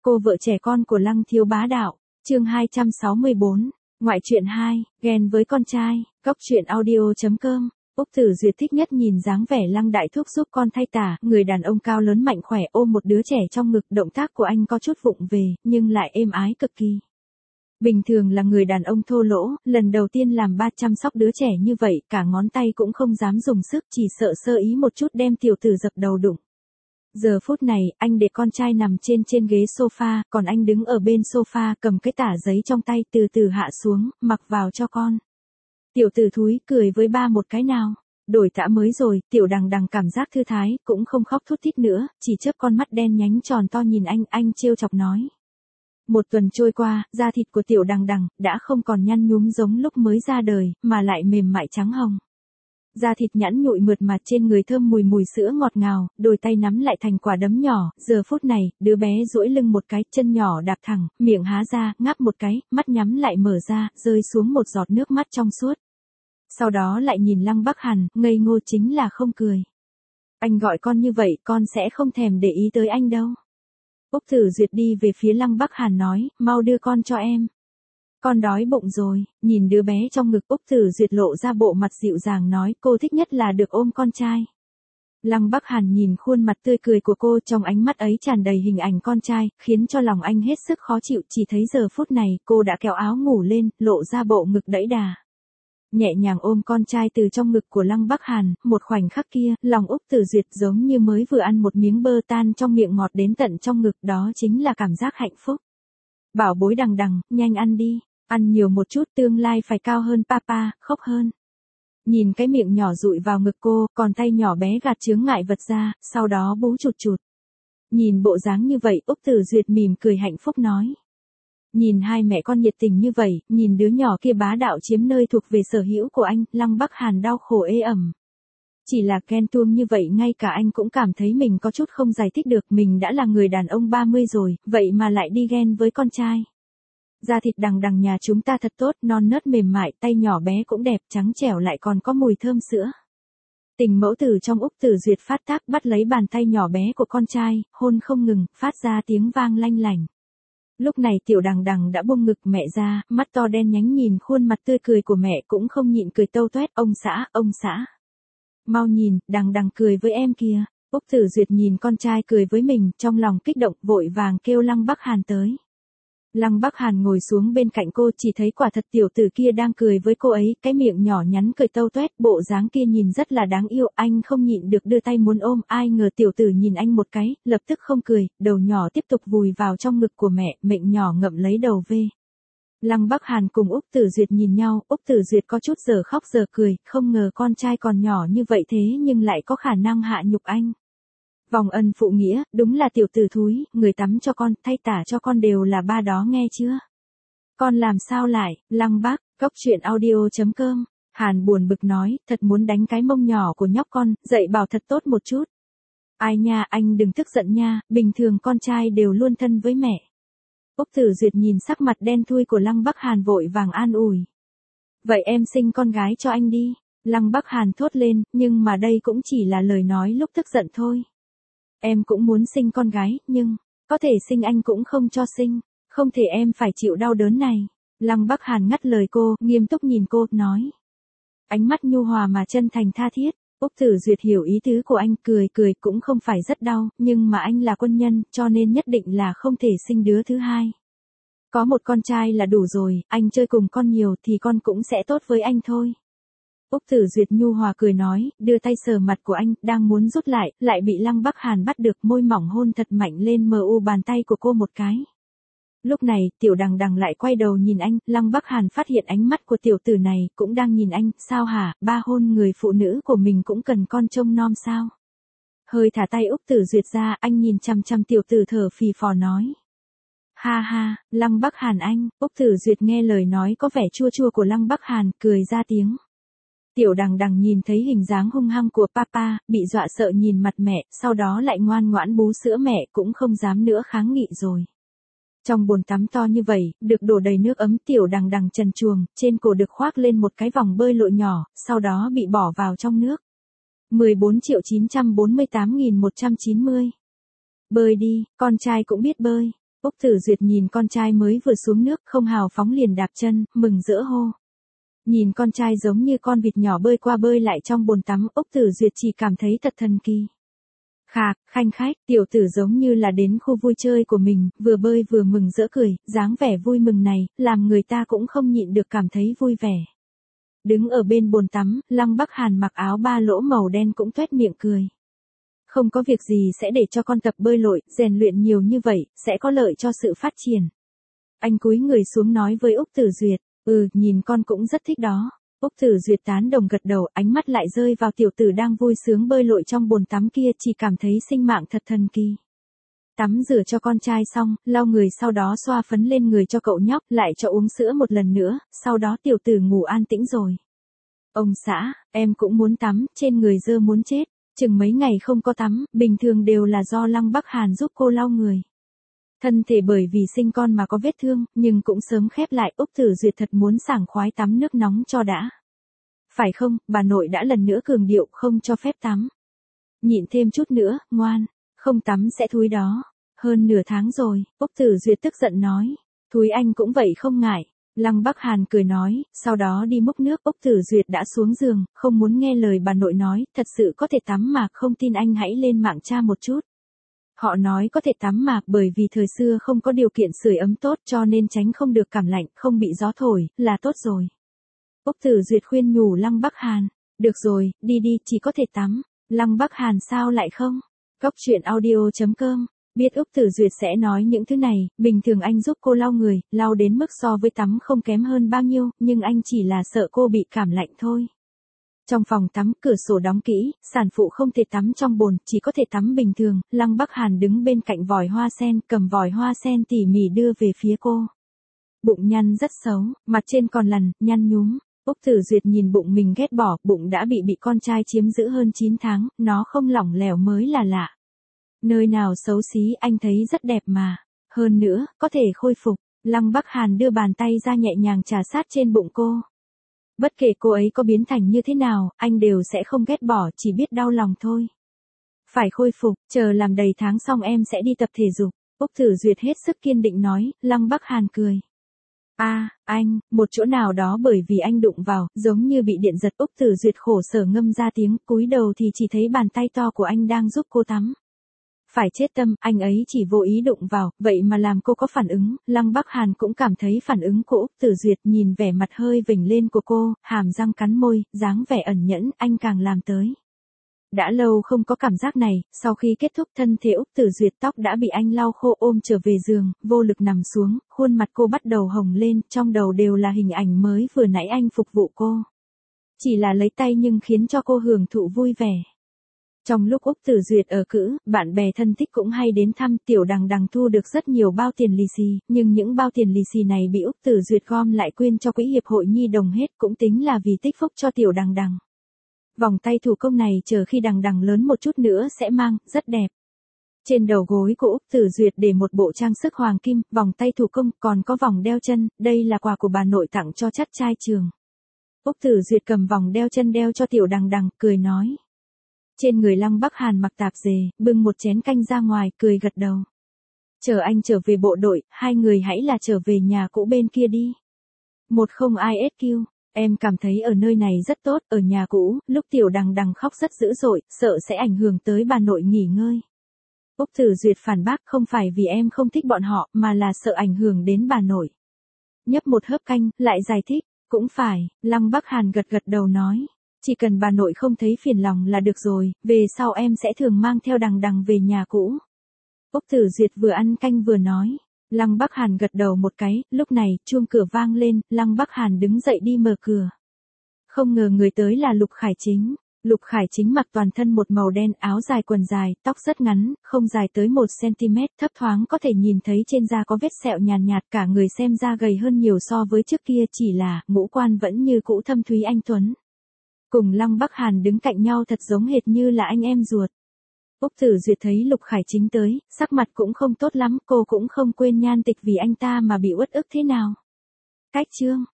Cô vợ trẻ con của Lăng Thiếu Bá Đạo, chương 264, ngoại truyện 2, ghen với con trai, góc truyện audio.com. Úc Tử Duyệt thích nhất nhìn dáng vẻ Lăng Đại Thúc giúp con thay tả, người đàn ông cao lớn mạnh khỏe ôm một đứa trẻ trong ngực, động tác của anh có chút vụng về, nhưng lại êm ái cực kỳ. Bình thường là người đàn ông thô lỗ, lần đầu tiên làm ba chăm sóc đứa trẻ như vậy, cả ngón tay cũng không dám dùng sức, chỉ sợ sơ ý một chút đem tiểu tử dập đầu đụng. Giờ phút này, anh để con trai nằm trên ghế sofa, còn anh đứng ở bên sofa cầm cái tả giấy trong tay từ từ hạ xuống, mặc vào cho con. Tiểu tử thúi cười với ba một cái nào. Đổi tã mới rồi, tiểu đằng đằng cảm giác thư thái, cũng không khóc thút thít nữa, chỉ chớp con mắt đen nhánh tròn to nhìn anh trêu chọc nói. Một tuần trôi qua, da thịt của tiểu đằng đằng đã không còn nhăn nhúm giống lúc mới ra đời, mà lại mềm mại trắng hồng. Da thịt nhẵn nhụi mượt mà, trên người thơm mùi sữa ngọt ngào, đôi tay nắm lại thành quả đấm nhỏ, giờ phút này, đứa bé duỗi lưng một cái, chân nhỏ đạp thẳng, miệng há ra, ngáp một cái, mắt nhắm lại mở ra, rơi xuống một giọt nước mắt trong suốt. Sau đó lại nhìn Lăng Bắc Hàn, ngây ngô chính là không cười. Anh gọi con như vậy, con sẽ không thèm để ý tới anh đâu. Úc Tử Duyệt đi về phía Lăng Bắc Hàn nói, mau đưa con cho em. Con đói bụng rồi, nhìn đứa bé trong ngực, Úc Tử Duyệt lộ ra bộ mặt dịu dàng nói, cô thích nhất là được ôm con trai. Lăng Bắc Hàn nhìn khuôn mặt tươi cười của cô, trong ánh mắt ấy tràn đầy hình ảnh con trai, khiến cho lòng anh hết sức khó chịu, chỉ thấy giờ phút này, cô đã kéo áo ngủ lên, lộ ra bộ ngực đẫy đà. Nhẹ nhàng ôm con trai từ trong ngực của Lăng Bắc Hàn, một khoảnh khắc kia, lòng Úc Tử Duyệt giống như mới vừa ăn một miếng bơ tan trong miệng ngọt đến tận trong ngực, đó chính là cảm giác hạnh phúc. Bảo bối đằng đằng, nhanh ăn đi. Ăn nhiều một chút, tương lai phải cao hơn papa, khóc hơn. Nhìn cái miệng nhỏ dụi vào ngực cô, còn tay nhỏ bé gạt chướng ngại vật ra, sau đó bú chụt chụt. Nhìn bộ dáng như vậy, Úc Tử Duyệt mỉm cười hạnh phúc nói. Nhìn hai mẹ con nhiệt tình như vậy, nhìn đứa nhỏ kia bá đạo chiếm nơi thuộc về sở hữu của anh, Lăng Bắc Hàn đau khổ ê ẩm. Chỉ là ghen tuông như vậy ngay cả anh cũng cảm thấy mình có chút không giải thích được, mình đã là người đàn ông 30 rồi, vậy mà lại đi ghen với con trai. Da thịt đằng đằng nhà chúng ta thật tốt, non nớt mềm mại, tay nhỏ bé cũng đẹp, trắng trẻo lại còn có mùi thơm sữa. Tình mẫu tử trong Úc Tử Duyệt phát tác, bắt lấy bàn tay nhỏ bé của con trai, hôn không ngừng, phát ra tiếng vang lanh lảnh. Lúc này tiểu đằng đằng đã buông ngực mẹ ra, mắt to đen nhánh nhìn khuôn mặt tươi cười của mẹ cũng không nhịn cười tâu toét, ông xã. Mau nhìn, đằng đằng cười với em kìa. Úc Tử Duyệt nhìn con trai cười với mình, trong lòng kích động, vội vàng kêu Lăng Bắc Hàn tới. Lăng Bắc Hàn ngồi xuống bên cạnh cô, chỉ thấy quả thật tiểu tử kia đang cười với cô ấy, cái miệng nhỏ nhắn cười tâu toét, bộ dáng kia nhìn rất là đáng yêu, anh không nhịn được đưa tay muốn ôm, ai ngờ tiểu tử nhìn anh một cái, lập tức không cười, đầu nhỏ tiếp tục vùi vào trong ngực của mẹ, miệng nhỏ ngậm lấy đầu về. Lăng Bắc Hàn cùng Úc Tử Duyệt nhìn nhau, Úc Tử Duyệt có chút giờ khóc giờ cười, không ngờ con trai còn nhỏ như vậy thế nhưng lại có khả năng hạ nhục anh. Vòng ân phụ nghĩa, đúng là tiểu tử thúi, người tắm cho con, thay tả cho con đều là ba đó nghe chưa? Con làm sao lại, Lăng Bác, góc truyện audio.com. Hàn buồn bực nói, thật muốn đánh cái mông nhỏ của nhóc con, dạy bảo thật tốt một chút. Ai nha, anh đừng tức giận nha, bình thường con trai đều luôn thân với mẹ. Úc Tử Duyệt nhìn sắc mặt đen thui của Lăng Bắc Hàn vội vàng an ủi. Vậy em sinh con gái cho anh đi. Lăng Bắc Hàn thốt lên, nhưng mà đây cũng chỉ là lời nói lúc tức giận thôi. Em cũng muốn sinh con gái, nhưng, có thể sinh anh cũng không cho sinh, không thể em phải chịu đau đớn này. Lăng Bắc Hàn ngắt lời cô, nghiêm túc nhìn cô, nói. Ánh mắt nhu hòa mà chân thành tha thiết, Úc Tử Duyệt hiểu ý tứ của anh, cười cũng không phải rất đau, nhưng mà anh là quân nhân, cho nên nhất định là không thể sinh đứa thứ hai. Có một con trai là đủ rồi, anh chơi cùng con nhiều thì con cũng sẽ tốt với anh thôi. Úc Tử Duyệt nhu hòa cười nói, đưa tay sờ mặt của anh, đang muốn rút lại bị Lăng Bắc Hàn bắt được, môi mỏng hôn thật mạnh lên bàn tay của cô một cái. Lúc này, tiểu đằng đằng lại quay đầu nhìn anh, Lăng Bắc Hàn phát hiện ánh mắt của tiểu tử này, cũng đang nhìn anh, sao hả, ba hôn người phụ nữ của mình cũng cần con trông nom sao? Hơi thả tay Úc Tử Duyệt ra, anh nhìn chằm chằm tiểu tử thở phì phò nói. Ha ha, Lăng Bắc Hàn anh, Úc Tử Duyệt nghe lời nói có vẻ chua chua của Lăng Bắc Hàn, cười ra tiếng. Tiểu đằng đằng nhìn thấy hình dáng hung hăng của papa, bị dọa sợ nhìn mặt mẹ, sau đó lại ngoan ngoãn bú sữa mẹ, cũng không dám nữa kháng nghị rồi. Trong bồn tắm to như vậy, được đổ đầy nước ấm, tiểu đằng đằng trần truồng, trên cổ được khoác lên một cái vòng bơi lội nhỏ, sau đó bị bỏ vào trong nước. 14.948.190. Bơi đi, con trai cũng biết bơi. Úc Tử Duyệt nhìn con trai mới vừa xuống nước, không hào phóng liền đạp chân, mừng rỡ hô. Nhìn con trai giống như con vịt nhỏ bơi qua bơi lại trong bồn tắm, Úc Tử Duyệt chỉ cảm thấy thật thần kỳ. Khạc, khanh khách, tiểu tử giống như là đến khu vui chơi của mình, vừa bơi vừa mừng rỡ cười, dáng vẻ vui mừng này, làm người ta cũng không nhịn được cảm thấy vui vẻ. Đứng ở bên bồn tắm, Lăng Bắc Hàn mặc áo ba lỗ màu đen cũng tuét miệng cười. Không có việc gì sẽ để cho con tập bơi lội, rèn luyện nhiều như vậy, sẽ có lợi cho sự phát triển. Anh cúi người xuống nói với Úc Tử Duyệt, nhìn con cũng rất thích đó. Úc Tử Duyệt tán đồng gật đầu, ánh mắt lại rơi vào tiểu tử đang vui sướng bơi lội trong bồn tắm kia, chỉ cảm thấy sinh mạng thật thần kỳ. Tắm rửa cho con trai xong, lau người sau đó xoa phấn lên người cho cậu nhóc, lại cho uống sữa một lần nữa, sau đó tiểu tử ngủ an tĩnh rồi. Ông xã, em cũng muốn tắm, trên người dơ muốn chết. Chừng mấy ngày không có tắm, bình thường đều là do Lăng Bắc Hàn giúp cô lau người. Thân thể bởi vì sinh con mà có vết thương, nhưng cũng sớm khép lại. Úc Tử Duyệt thật muốn sảng khoái tắm nước nóng cho đã. Phải không, bà nội đã lần nữa cường điệu không cho phép tắm. Nhịn thêm chút nữa, ngoan, không tắm sẽ thúi đó. Hơn nửa tháng rồi, Úc Tử Duyệt tức giận nói. Thúi anh cũng vậy không ngại. Lăng Bắc Hàn cười nói, sau đó đi múc nước. Úc Tử Duyệt đã xuống giường, không muốn nghe lời bà nội nói, thật sự có thể tắm mà không tin anh hãy lên mạng tra một chút. Họ nói có thể tắm mạc bởi vì thời xưa không có điều kiện sưởi ấm tốt cho nên tránh không được cảm lạnh, không bị gió thổi, là tốt rồi. Úc Tử Duyệt khuyên nhủ Lăng Bắc Hàn, được rồi, đi đi, chỉ có thể tắm. Lăng Bắc Hàn sao lại không? Cóc truyện audio.com. Biết Úc Tử Duyệt sẽ nói những thứ này, bình thường anh giúp cô lau người, lau đến mức so với tắm không kém hơn bao nhiêu, nhưng anh chỉ là sợ cô bị cảm lạnh thôi. Trong phòng tắm, cửa sổ đóng kỹ, sản phụ không thể tắm trong bồn, chỉ có thể tắm bình thường. Lăng Bắc Hàn đứng bên cạnh vòi hoa sen, cầm vòi hoa sen tỉ mỉ đưa về phía cô. Bụng nhăn rất xấu, mặt trên còn lằn, nhăn nhúm. Úc Tử Duyệt nhìn bụng mình ghét bỏ, bụng đã bị con trai chiếm giữ hơn 9 tháng, nó không lỏng lẻo mới là lạ. Nơi nào xấu xí anh thấy rất đẹp mà. Hơn nữa, có thể khôi phục. Lăng Bắc Hàn đưa bàn tay ra nhẹ nhàng chà sát trên bụng cô. Bất kể cô ấy có biến thành như thế nào, anh đều sẽ không ghét bỏ, chỉ biết đau lòng thôi. Phải khôi phục, chờ làm đầy tháng xong em sẽ đi tập thể dục. Úc Tử Duyệt hết sức kiên định nói. Lăng Bắc Hàn cười. Anh, một chỗ nào đó bởi vì anh đụng vào, giống như bị điện giật. Úc Tử Duyệt khổ sở ngâm ra tiếng, cúi đầu thì chỉ thấy bàn tay to của anh đang giúp cô tắm. Phải chết tâm, anh ấy chỉ vô ý đụng vào, vậy mà làm cô có phản ứng. Lăng Bắc Hàn cũng cảm thấy phản ứng của Úc Tử Duyệt, nhìn vẻ mặt hơi vểnh lên của cô, hàm răng cắn môi, dáng vẻ ẩn nhẫn, anh càng làm tới. Đã lâu không có cảm giác này, sau khi kết thúc thân thể Úc Tử Duyệt tóc đã bị anh lau khô ôm trở về giường, vô lực nằm xuống, khuôn mặt cô bắt đầu hồng lên, trong đầu đều là hình ảnh mới vừa nãy anh phục vụ cô. Chỉ là lấy tay nhưng khiến cho cô hưởng thụ vui vẻ. Trong lúc Úc Tử Duyệt ở cữ, bạn bè thân thích cũng hay đến thăm. Tiểu Đằng Đằng thu được rất nhiều bao tiền lì xì, nhưng những bao tiền lì xì này bị Úc Tử Duyệt gom lại quyên cho quỹ hiệp hội nhi đồng hết, cũng tính là vì tích phúc cho Tiểu Đằng Đằng. Vòng tay thủ công này chờ khi Đằng Đằng lớn một chút nữa sẽ mang, rất đẹp. Trên đầu gối của Úc Tử Duyệt để một bộ trang sức hoàng kim, vòng tay thủ công, còn có vòng đeo chân, đây là quà của bà nội tặng cho chắt trai trường. Úc Tử Duyệt cầm vòng đeo chân đeo cho Tiểu Đằng Đằng, cười nói. Trên người Lăng Bắc Hàn mặc tạp dề, bưng một chén canh ra ngoài, cười gật đầu. Chờ anh trở về bộ đội, hai người hãy là trở về nhà cũ bên kia đi. 10ISQ, em cảm thấy ở nơi này rất tốt, ở nhà cũ, lúc Tiểu Đằng Đằng khóc rất dữ dội, sợ sẽ ảnh hưởng tới bà nội nghỉ ngơi. Úc Tử Duyệt phản bác, không phải vì em không thích bọn họ, mà là sợ ảnh hưởng đến bà nội. Nhấp một hớp canh, lại giải thích, cũng phải. Lăng Bắc Hàn gật gật đầu nói. Chỉ cần bà nội không thấy phiền lòng là được rồi, về sau em sẽ thường mang theo Đằng Đằng về nhà cũ. Úc Tử Duyệt vừa ăn canh vừa nói. Lăng Bắc Hàn gật đầu một cái, lúc này, chuông cửa vang lên, Lăng Bắc Hàn đứng dậy đi mở cửa. Không ngờ người tới là Lục Khải Chính. Lục Khải Chính mặc toàn thân một màu đen, áo dài quần dài, tóc rất ngắn, không dài tới 1cm, thấp thoáng có thể nhìn thấy trên da có vết sẹo nhàn nhạt, cả người xem ra gầy hơn nhiều so với trước kia, chỉ là, ngũ quan vẫn như cũ thâm thúy anh tuấn. Cùng Lăng Bắc Hàn đứng cạnh nhau thật giống hệt như là anh em ruột. Úc Tử Duyệt thấy Lục Khải Chính tới, sắc mặt cũng không tốt lắm, cô cũng không quên nhan tịch vì anh ta mà bị uất ức thế nào. Cách chương